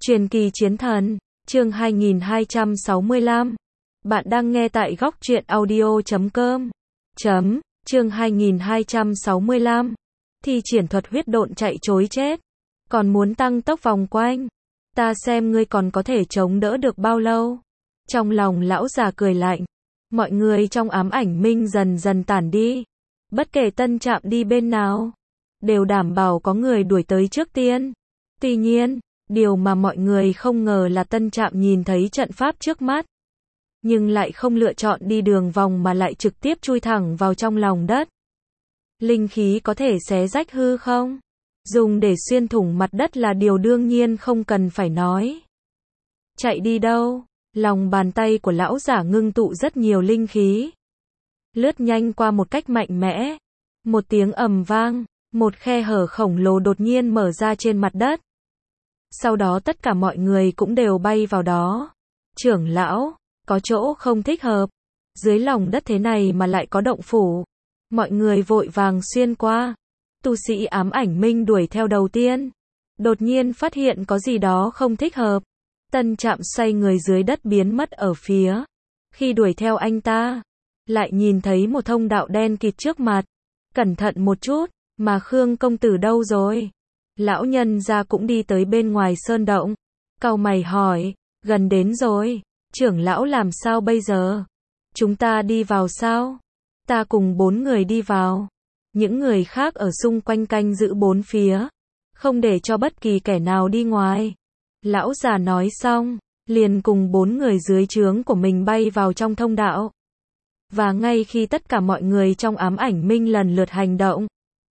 Truyền kỳ chiến thần, chương 2265. Bạn đang nghe tại góc truyện audio.com. Chương 2265. Thi triển thuật huyết độn chạy trối chết. Còn muốn tăng tốc vòng quanh. Ta xem ngươi còn có thể chống đỡ được bao lâu. Trong lòng lão già cười lạnh. Mọi người trong ám ảnh minh dần dần tản đi. Bất kể Tân Trạm đi bên nào, đều đảm bảo có người đuổi tới trước tiên. Tuy nhiên, điều mà mọi người không ngờ là Tân Trạm nhìn thấy trận pháp trước mắt, nhưng lại không lựa chọn đi đường vòng mà lại trực tiếp chui thẳng vào trong lòng đất. Linh khí có thể xé rách hư không? Dùng để xuyên thủng mặt đất là điều đương nhiên không cần phải nói. Chạy đi đâu? Lòng bàn tay của lão giả ngưng tụ rất nhiều linh khí, lướt nhanh qua một cách mạnh mẽ. Một tiếng ầm vang, một khe hở khổng lồ đột nhiên mở ra trên mặt đất. Sau đó tất cả mọi người cũng đều bay vào đó. Trưởng lão, có chỗ không thích hợp. Dưới lòng đất thế này mà lại có động phủ. Mọi người vội vàng xuyên qua. Tu sĩ ám ảnh minh đuổi theo đầu tiên. Đột nhiên phát hiện có gì đó không thích hợp. Tân Trạm xoay người dưới đất biến mất ở phía. Khi đuổi theo anh ta, lại nhìn thấy một thông đạo đen kịt trước mặt. Cẩn thận một chút, mà Khương công tử đâu rồi? Lão nhân gia cũng đi tới bên ngoài sơn động. Cau mày hỏi, gần đến rồi, trưởng lão làm sao bây giờ? Chúng ta đi vào sao? Ta cùng 4 người đi vào. Những người khác ở xung quanh canh giữ 4 phía, không để cho bất kỳ kẻ nào đi ngoài. Lão già nói xong, liền cùng 4 người dưới trướng của mình bay vào trong thông đạo. Và ngay khi tất cả mọi người trong ám ảnh minh lần lượt hành động,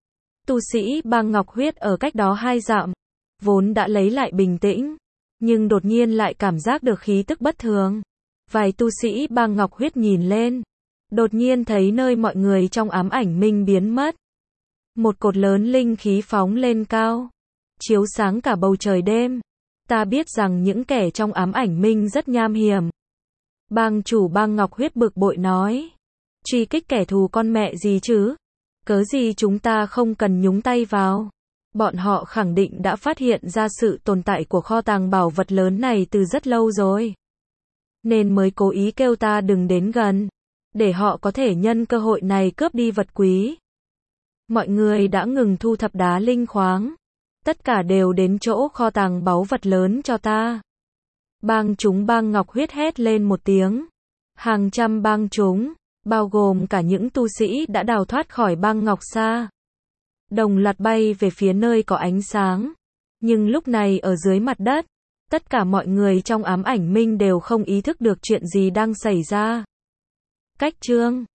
tu sĩ băng ngọc huyết ở cách đó 2 dặm, vốn đã lấy lại bình tĩnh, nhưng đột nhiên lại cảm giác được khí tức bất thường. Vài tu sĩ băng ngọc huyết nhìn lên, đột nhiên thấy nơi mọi người trong ám ảnh minh biến mất. Một cột lớn linh khí phóng lên cao, chiếu sáng cả bầu trời đêm. Ta biết rằng những kẻ trong ám ảnh minh rất nham hiểm. Bang chủ bang ngọc huyết bực bội nói. Truy kích kẻ thù con mẹ gì chứ? Cớ gì chúng ta không cần nhúng tay vào? Bọn họ khẳng định đã phát hiện ra sự tồn tại của kho tàng bảo vật lớn này từ rất lâu rồi, nên mới cố ý kêu ta đừng đến gần, để họ có thể nhân cơ hội này cướp đi vật quý. Mọi người đã ngừng thu thập đá linh khoáng. Tất cả đều đến chỗ kho tàng báu vật lớn cho ta. Bang chúng bang ngọc huyết hét lên một tiếng. Hàng trăm bang chúng, bao gồm cả những tu sĩ đã đào thoát khỏi bang ngọc sa, đồng loạt bay về phía nơi có ánh sáng. Nhưng lúc này ở dưới mặt đất, tất cả mọi người trong ám ảnh minh đều không ý thức được chuyện gì đang xảy ra. Cách chương